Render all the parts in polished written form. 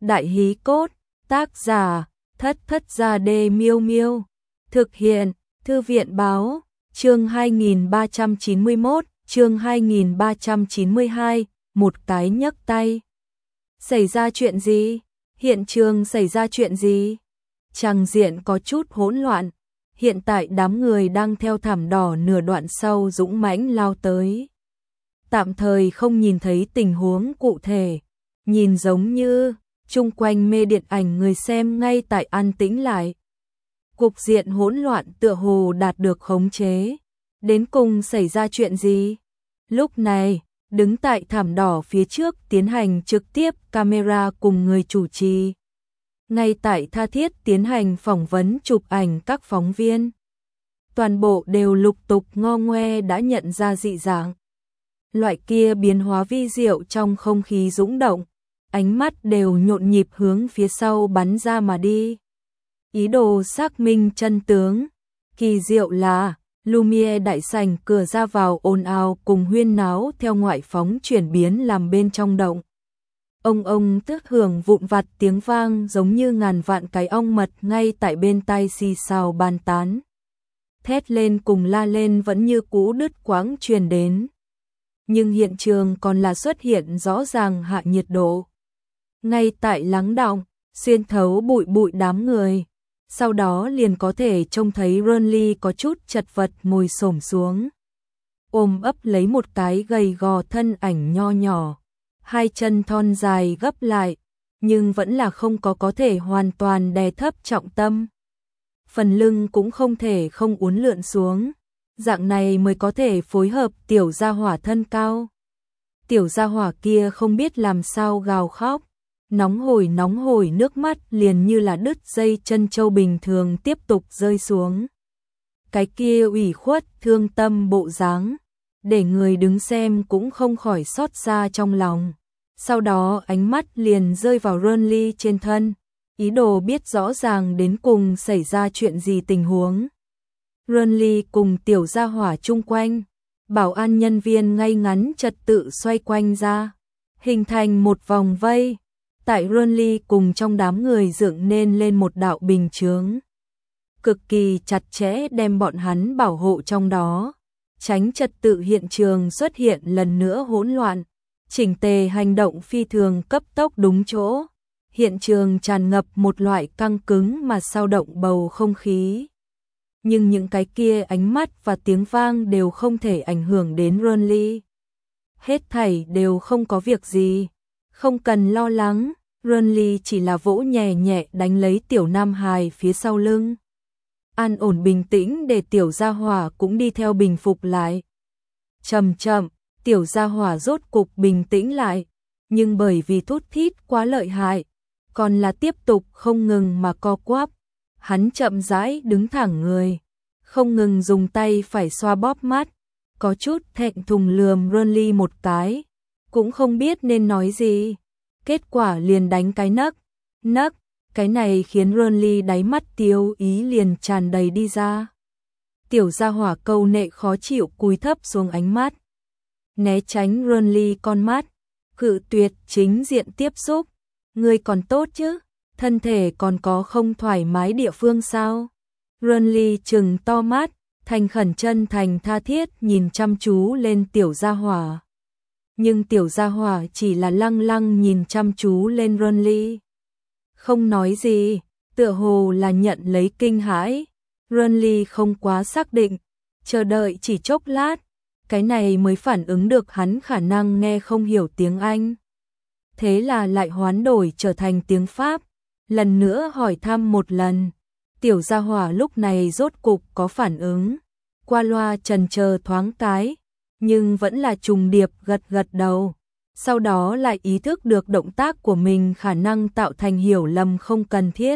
Đại hí cốt, tác giả, Thất Thất Gia Đê Miêu Miêu. Thực hiện, Thư viện báo, chương 2391, chương 2392, một cái nhấc tay. Xảy ra chuyện gì? Hiện trường xảy ra chuyện gì? Tràng diện có chút hỗn loạn. Hiện tại đám người đang theo thảm đỏ nửa đoạn sau dũng mãnh lao tới. Tạm thời không nhìn thấy tình huống cụ thể, nhìn giống như chung quanh mê điện ảnh người xem ngay tại an tĩnh lại. Cục diện hỗn loạn tựa hồ đạt được khống chế. Đến cùng xảy ra chuyện gì? Lúc này, đứng tại thảm đỏ phía trước tiến hành trực tiếp camera cùng người chủ trì. Ngay tại tha thiết tiến hành phỏng vấn chụp ảnh các phóng viên. Toàn bộ đều lục tục ngo ngoe đã nhận ra dị dạng. Loại kia biến hóa vi diệu trong không khí dũng động, ánh mắt đều nhộn nhịp hướng phía sau bắn ra mà đi. Ý đồ xác minh chân tướng. Kỳ diệu là Lumiere đại sảnh cửa ra vào ồn ào cùng huyên náo theo ngoại phóng chuyển biến làm bên trong động. Ông tức hưởng vụn vặt tiếng vang giống như ngàn vạn cái ong mật ngay tại bên tai xì xào bàn tán. Thét lên cùng la lên vẫn như cũ đứt quãng truyền đến. Nhưng hiện trường còn là xuất hiện rõ ràng hạ nhiệt độ. Ngay tại lắng đọng, xuyên thấu bụi bụi đám người. Sau đó liền có thể trông thấy Ronly có chút chật vật ngồi xổm xuống. Ôm ấp lấy một cái gầy gò thân ảnh nho nhỏ. Hai chân thon dài gấp lại, nhưng vẫn là không có thể hoàn toàn đè thấp trọng tâm. Phần lưng cũng không thể không uốn lượn xuống. Dạng này mới có thể phối hợp tiểu gia hỏa thân cao. Tiểu gia hỏa kia không biết làm sao gào khóc. Nóng hổi nước mắt liền như là đứt dây chân châu bình thường tiếp tục rơi xuống. Cái kia ủy khuất thương tâm bộ dáng, để người đứng xem cũng không khỏi xót xa trong lòng. Sau đó ánh mắt liền rơi vào Ronly trên thân, ý đồ biết rõ ràng đến cùng xảy ra chuyện gì tình huống. Ronly cùng tiểu gia hỏa chung quanh, bảo an nhân viên ngay ngắn trật tự xoay quanh ra, hình thành một vòng vây. Tại Ronly cùng trong đám người dựng nên lên một đạo bình chướng. Cực kỳ chặt chẽ đem bọn hắn bảo hộ trong đó. Tránh trật tự hiện trường xuất hiện lần nữa hỗn loạn. Chỉnh tề hành động phi thường cấp tốc đúng chỗ. Hiện trường tràn ngập một loại căng cứng mà sao động bầu không khí. Nhưng những cái kia ánh mắt và tiếng vang đều không thể ảnh hưởng đến Ronly. Hết thảy đều không có việc gì. Không cần lo lắng, Ronly chỉ là vỗ nhẹ nhẹ đánh lấy tiểu nam hài phía sau lưng. An ổn bình tĩnh để tiểu gia hỏa cũng đi theo bình phục lại. Chậm chậm, tiểu gia hỏa rốt cục bình tĩnh lại, nhưng bởi vì thút thít quá lợi hại, còn là tiếp tục không ngừng mà co quắp. Hắn chậm rãi đứng thẳng người, không ngừng dùng tay phải xoa bóp mắt, có chút thẹn thùng lườm Ronly một cái, cũng không biết nên nói gì. Kết quả liền đánh cái nấc, cái này khiến Ronly đáy mắt tiêu ý liền tràn đầy đi ra. Tiểu gia hỏa câu nệ khó chịu cúi thấp xuống ánh mắt, né tránh Ronly con mắt, cự tuyệt chính diện tiếp xúc. Ngươi còn tốt chứ? Thân thể còn có không thoải mái địa phương sao? Ronly trừng to mắt, thành khẩn chân thành tha thiết nhìn chăm chú lên tiểu gia hỏa. Nhưng tiểu gia hỏa chỉ là lăng lăng nhìn chăm chú lên Ronly. Không nói gì, tựa hồ là nhận lấy kinh hãi. Ronly không quá xác định, chờ đợi chỉ chốc lát, cái này mới phản ứng được hắn khả năng nghe không hiểu tiếng Anh. Thế là lại hoán đổi trở thành tiếng Pháp, lần nữa hỏi thăm một lần. Tiểu gia hỏa lúc này rốt cục có phản ứng, qua loa chần chờ thoáng cái, nhưng vẫn là trùng điệp gật đầu. Sau đó lại ý thức được động tác của mình khả năng tạo thành hiểu lầm không cần thiết.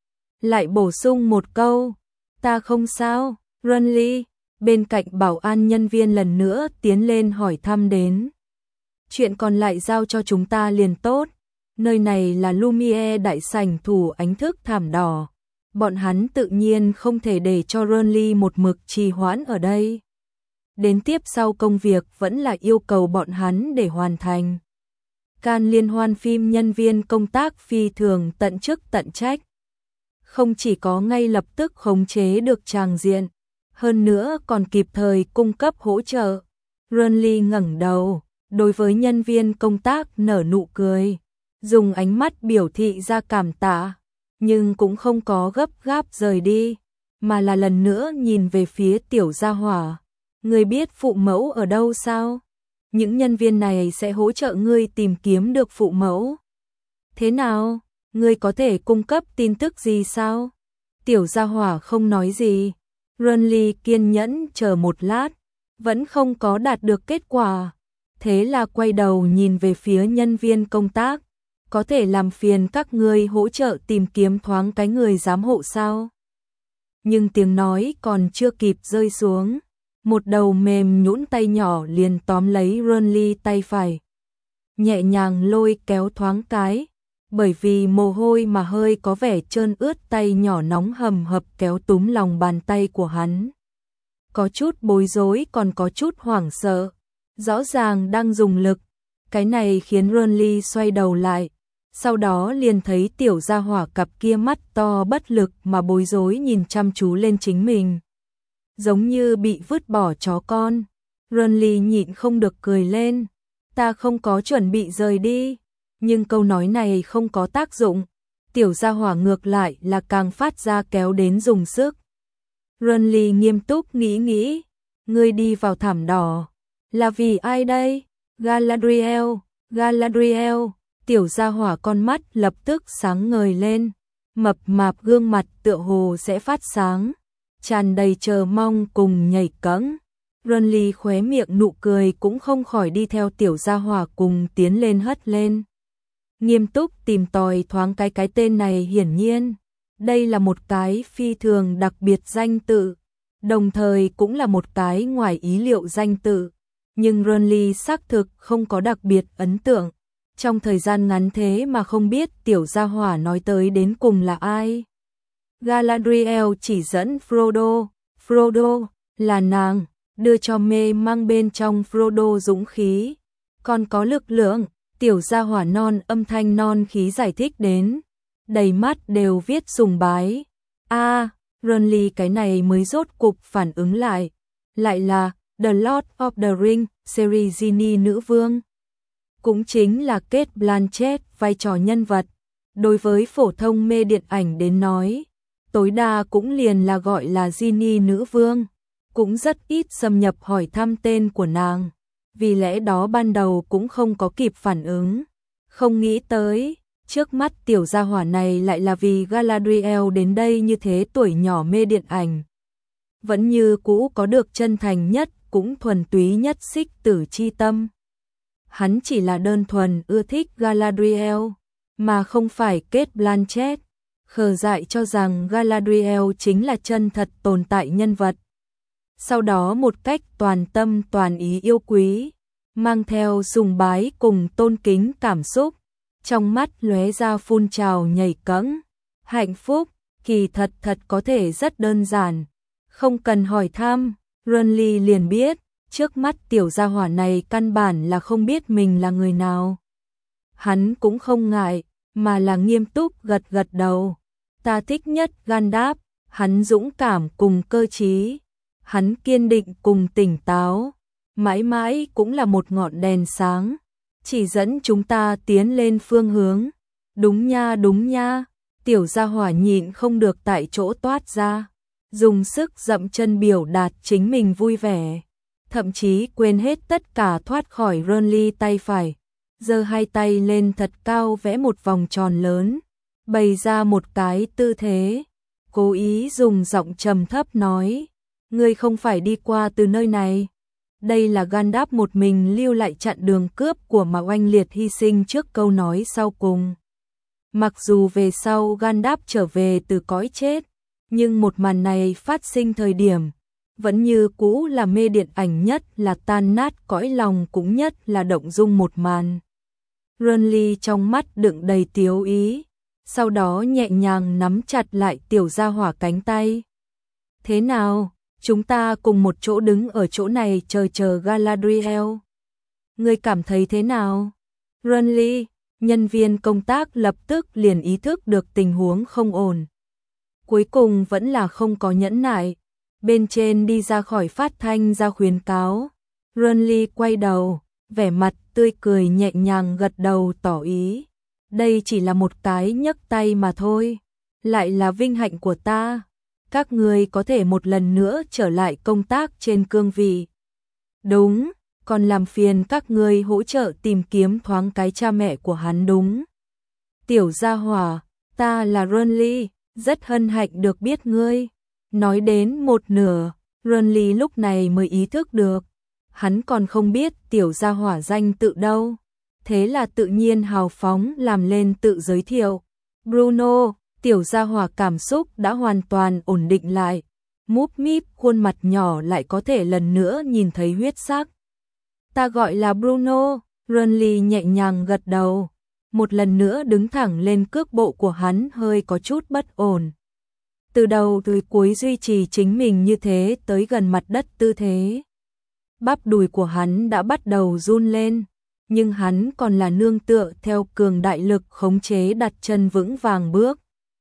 Lại bổ sung một câu, ta không sao, Ronly. Bên cạnh bảo an nhân viên lần nữa tiến lên hỏi thăm đến. Chuyện còn lại giao cho chúng ta liền tốt. Nơi này là Lumiere đại sảnh thủ ánh thức thảm đỏ. Bọn hắn tự nhiên không thể để cho Ronly một mực trì hoãn ở đây. Đến tiếp sau công việc vẫn là yêu cầu bọn hắn để hoàn thành. Can liên hoan phim nhân viên công tác phi thường tận chức tận trách. Không chỉ có ngay lập tức khống chế được tràng diện, hơn nữa còn kịp thời cung cấp hỗ trợ. Renly ngẩng đầu, đối với nhân viên công tác nở nụ cười, dùng ánh mắt biểu thị ra cảm tạ, nhưng cũng không có gấp gáp rời đi, mà là lần nữa nhìn về phía Tiểu Gia Hỏa. Ngươi biết phụ mẫu ở đâu sao? Những nhân viên này sẽ hỗ trợ ngươi tìm kiếm được phụ mẫu. Thế nào? Ngươi có thể cung cấp tin tức gì sao? Tiểu Gia Hỏa không nói gì. Renly kiên nhẫn chờ một lát, vẫn không có đạt được kết quả. Thế là quay đầu nhìn về phía nhân viên công tác. Có thể làm phiền các ngươi hỗ trợ tìm kiếm thoáng cái người giám hộ sao? Nhưng tiếng nói còn chưa kịp rơi xuống, một đầu mềm nhũn tay nhỏ liền tóm lấy Renly tay phải, nhẹ nhàng lôi kéo thoáng cái, bởi vì mồ hôi mà hơi có vẻ trơn ướt, tay nhỏ nóng hầm hập kéo túm lòng bàn tay của hắn. Có chút bối rối còn có chút hoảng sợ, rõ ràng đang dùng lực, cái này khiến Renly xoay đầu lại. Sau đó liền thấy Tiểu Gia Hỏa cặp kia mắt to bất lực mà bối rối nhìn chăm chú lên chính mình, giống như bị vứt bỏ chó con. Renly nhịn không được cười lên, ta không có chuẩn bị rời đi, nhưng câu nói này không có tác dụng. Tiểu Gia Hỏa ngược lại là càng phát ra kéo đến dùng sức. Renly nghiêm túc nghĩ, ngươi đi vào thảm đỏ, là vì ai đây? Galadriel, Galadriel. Tiểu Gia Hỏa con mắt lập tức sáng ngời lên, mập mạp gương mặt tựa hồ sẽ phát sáng, tràn đầy chờ mong cùng nhảy cẫng. Renly khóe miệng nụ cười cũng không khỏi đi theo Tiểu Gia Hỏa cùng tiến lên hất lên. Nghiêm túc tìm tòi thoáng cái tên này, hiển nhiên đây là một cái phi thường đặc biệt danh tự, đồng thời cũng là một cái ngoài ý liệu danh tự, nhưng Renly xác thực không có đặc biệt ấn tượng. Trong thời gian ngắn thế mà không biết Tiểu Gia Hỏa nói tới đến cùng là ai. Galadriel chỉ dẫn Frodo là nàng, đưa cho mê mang bên trong Frodo dũng khí, còn có lực lượng. Tiểu Gia Hỏa non âm thanh non khí giải thích đến, đầy mắt đều viết sùng bái. Renly cái này mới rốt cục phản ứng lại là The Lord of the Rings series Genie nữ vương. Cũng chính là Cate Blanchett vai trò nhân vật. Đối với phổ thông mê điện ảnh đến nói, tối đa cũng liền là gọi là Genie nữ vương, cũng rất ít xâm nhập hỏi thăm tên của nàng. Vì lẽ đó ban đầu cũng không có kịp phản ứng, không nghĩ tới, trước mắt Tiểu Gia Hỏa này lại là vì Galadriel đến đây. Như thế tuổi nhỏ mê điện ảnh, vẫn như cũ có được chân thành nhất cũng thuần túy nhất xích tử chi tâm. Hắn chỉ là đơn thuần ưa thích Galadriel, mà không phải Cate Blanchett. Khờ dại cho rằng Galadriel chính là chân thật tồn tại nhân vật. Sau đó một cách toàn tâm toàn ý yêu quý, mang theo sùng bái cùng tôn kính cảm xúc, trong mắt lóe ra phun trào nhảy cẫng. Hạnh phúc, kỳ thật có thể rất đơn giản, không cần hỏi thăm, Renly liền biết. Trước mắt Tiểu Gia Hỏa này căn bản là không biết mình là người nào. Hắn cũng không ngại, mà là nghiêm túc gật đầu. Ta thích nhất Gandalf, hắn dũng cảm cùng cơ trí, hắn kiên định cùng tỉnh táo, mãi mãi cũng là một ngọn đèn sáng, chỉ dẫn chúng ta tiến lên phương hướng. Đúng nha. Tiểu Gia Hỏa nhịn không được tại chỗ toát ra, dùng sức dậm chân biểu đạt chính mình vui vẻ. Thậm chí quên hết tất cả thoát khỏi Renly tay phải, giơ hai tay lên thật cao vẽ một vòng tròn lớn, bày ra một cái tư thế, cố ý dùng giọng trầm thấp nói, ngươi không phải đi qua từ nơi này. Đây là Gandalf một mình lưu lại chặn đường cướp của mà oanh liệt hy sinh trước câu nói sau cùng. Mặc dù về sau Gandalf trở về từ cõi chết, nhưng một màn này phát sinh thời điểm vẫn như cũ là mê điện ảnh nhất là tan nát cõi lòng, cũng nhất là động dung một màn. Renly trong mắt đựng đầy tiếu ý, sau đó nhẹ nhàng nắm chặt lại Tiểu Gia Hỏa cánh tay. Thế nào, chúng ta cùng một chỗ đứng ở chỗ này chờ Galadriel. Ngươi cảm thấy thế nào? Runly, nhân viên công tác lập tức liền ý thức được tình huống không ổn. Cuối cùng vẫn là không có nhẫn nại. Bên trên đi ra khỏi phát thanh ra khuyến cáo. Runly quay đầu, vẻ mặt tươi cười nhẹ nhàng gật đầu tỏ ý. Đây chỉ là một cái nhấc tay mà thôi. Lại là vinh hạnh của ta. Các người có thể một lần nữa trở lại công tác trên cương vị. Đúng, còn làm phiền các người hỗ trợ tìm kiếm thoáng cái cha mẹ của hắn đúng. Tiểu gia hỏa, ta là Runly, rất hân hạnh được biết ngươi. Nói đến một nửa, Runly lúc này mới ý thức được. Hắn còn không biết tiểu gia hỏa danh tự đâu. Thế là tự nhiên hào phóng làm lên tự giới thiệu. Bruno, tiểu gia hỏa cảm xúc đã hoàn toàn ổn định lại. Múp míp khuôn mặt nhỏ lại có thể lần nữa nhìn thấy huyết sắc. Ta gọi là Bruno, Runly nhẹ nhàng gật đầu. Một lần nữa đứng thẳng lên cước bộ của hắn hơi có chút bất ổn. Từ đầu tới cuối duy trì chính mình như thế tới gần mặt đất tư thế. Bắp đùi của hắn đã bắt đầu run lên, nhưng hắn còn là nương tựa theo cường đại lực khống chế đặt chân vững vàng bước.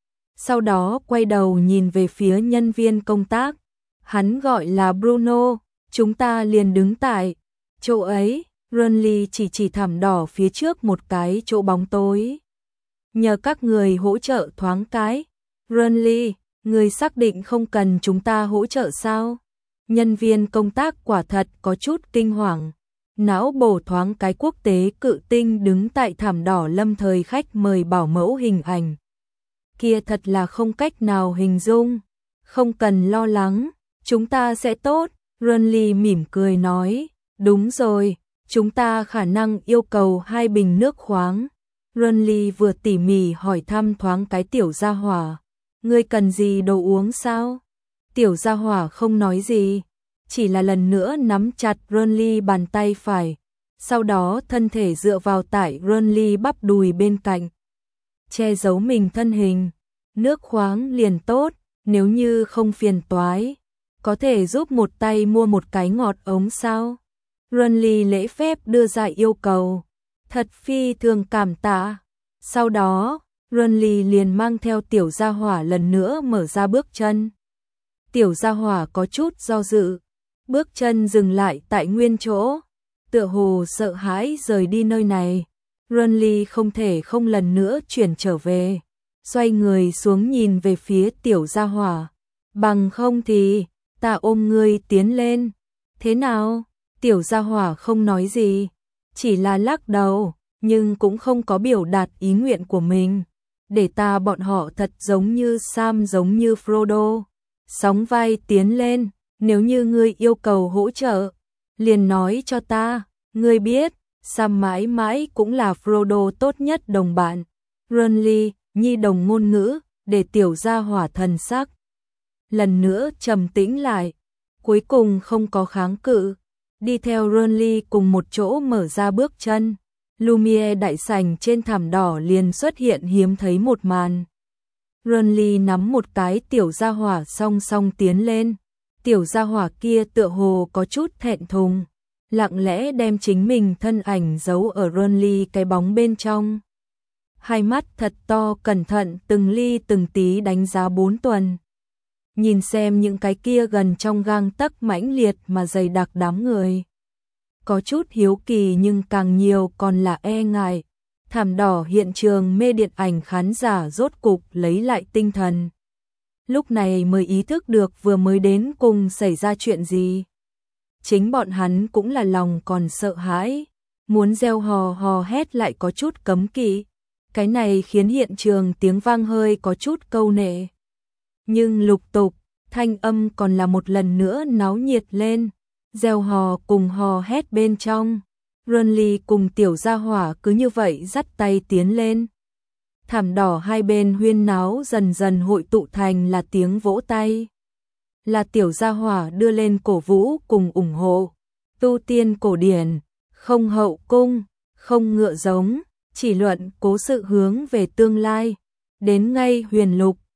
Sau đó quay đầu nhìn về phía nhân viên công tác. Hắn gọi là Bruno, chúng ta liền đứng tại chỗ ấy. Runly chỉ thảm đỏ phía trước một cái chỗ bóng tối. Nhờ các người hỗ trợ thoáng cái. Runly, người xác định không cần chúng ta hỗ trợ sao? Nhân viên công tác quả thật có chút kinh hoàng. Não bổ thoáng cái quốc tế cự tinh đứng tại thảm đỏ lâm thời khách mời bảo mẫu hình ảnh. Kia thật là không cách nào hình dung. Không cần lo lắng, chúng ta sẽ tốt. Runly mỉm cười nói, đúng rồi, chúng ta khả năng yêu cầu 2 bình nước khoáng. Runly vừa tỉ mỉ hỏi thăm thoáng cái tiểu gia hỏa. Ngươi cần gì đồ uống sao? Tiểu gia hỏa không nói gì, chỉ là lần nữa nắm chặt Runly bàn tay phải. Sau đó thân thể dựa vào tại Runly bắp đùi bên cạnh. Che giấu mình thân hình. Nước khoáng liền tốt, nếu như không phiền toái. Có thể giúp một tay mua một cái ngọt ống sao? Runly lễ phép đưa ra yêu cầu. Thật phi thường cảm tạ. Sau đó, Runly liền mang theo tiểu gia hỏa lần nữa mở ra bước chân. Tiểu gia hỏa có chút do dự. Bước chân dừng lại tại nguyên chỗ. Tựa hồ sợ hãi rời đi nơi này. Runly không thể không lần nữa chuyển trở về. Xoay người xuống nhìn về phía tiểu gia hỏa. Bằng không thì, ta ôm ngươi tiến lên. Thế nào? Tiểu gia hỏa không nói gì. Chỉ là lắc đầu, nhưng cũng không có biểu đạt ý nguyện của mình. Để ta bọn họ thật giống như Sam giống như Frodo. Sóng vai tiến lên, nếu như ngươi yêu cầu hỗ trợ, liền nói cho ta, ngươi biết, Sam mãi mãi cũng là Frodo tốt nhất đồng bạn. Runly, nhi đồng ngôn ngữ, để tiểu gia hỏa thần sắc. Lần nữa trầm tĩnh lại, cuối cùng không có kháng cự, đi theo Runly cùng một chỗ mở ra bước chân. Lumiere đại sảnh trên thảm đỏ liền xuất hiện hiếm thấy một màn. Runly nắm một cái tiểu gia hỏa song song tiến lên. Tiểu gia hỏa kia tựa hồ có chút thẹn thùng, lặng lẽ đem chính mình thân ảnh giấu ở Runly cái bóng bên trong. Hai mắt thật to cẩn thận từng ly từng tí đánh giá 4 tuần. Nhìn xem những cái kia gần trong gang tấc mãnh liệt mà dày đặc đám người. Có chút hiếu kỳ nhưng càng nhiều còn là e ngại. Thảm đỏ hiện trường mê điện ảnh khán giả rốt cục lấy lại tinh thần. Lúc này mới ý thức được vừa mới đến cùng xảy ra chuyện gì. Chính bọn hắn cũng là lòng còn sợ hãi, muốn reo hò hò hét lại có chút cấm kỵ. Cái này khiến hiện trường tiếng vang hơi có chút câu nệ. Nhưng lục tục, thanh âm còn là một lần nữa náo nhiệt lên, reo hò cùng hò hét bên trong. Runly cùng tiểu gia hỏa cứ như vậy dắt tay tiến lên. Thảm đỏ hai bên huyên náo dần dần hội tụ thành là tiếng vỗ tay. Là tiểu gia hỏa đưa lên cổ vũ cùng ủng hộ. Tu tiên cổ điển, không hậu cung, không ngựa giống, chỉ luận cố sự hướng về tương lai. Đến ngay huyền lục,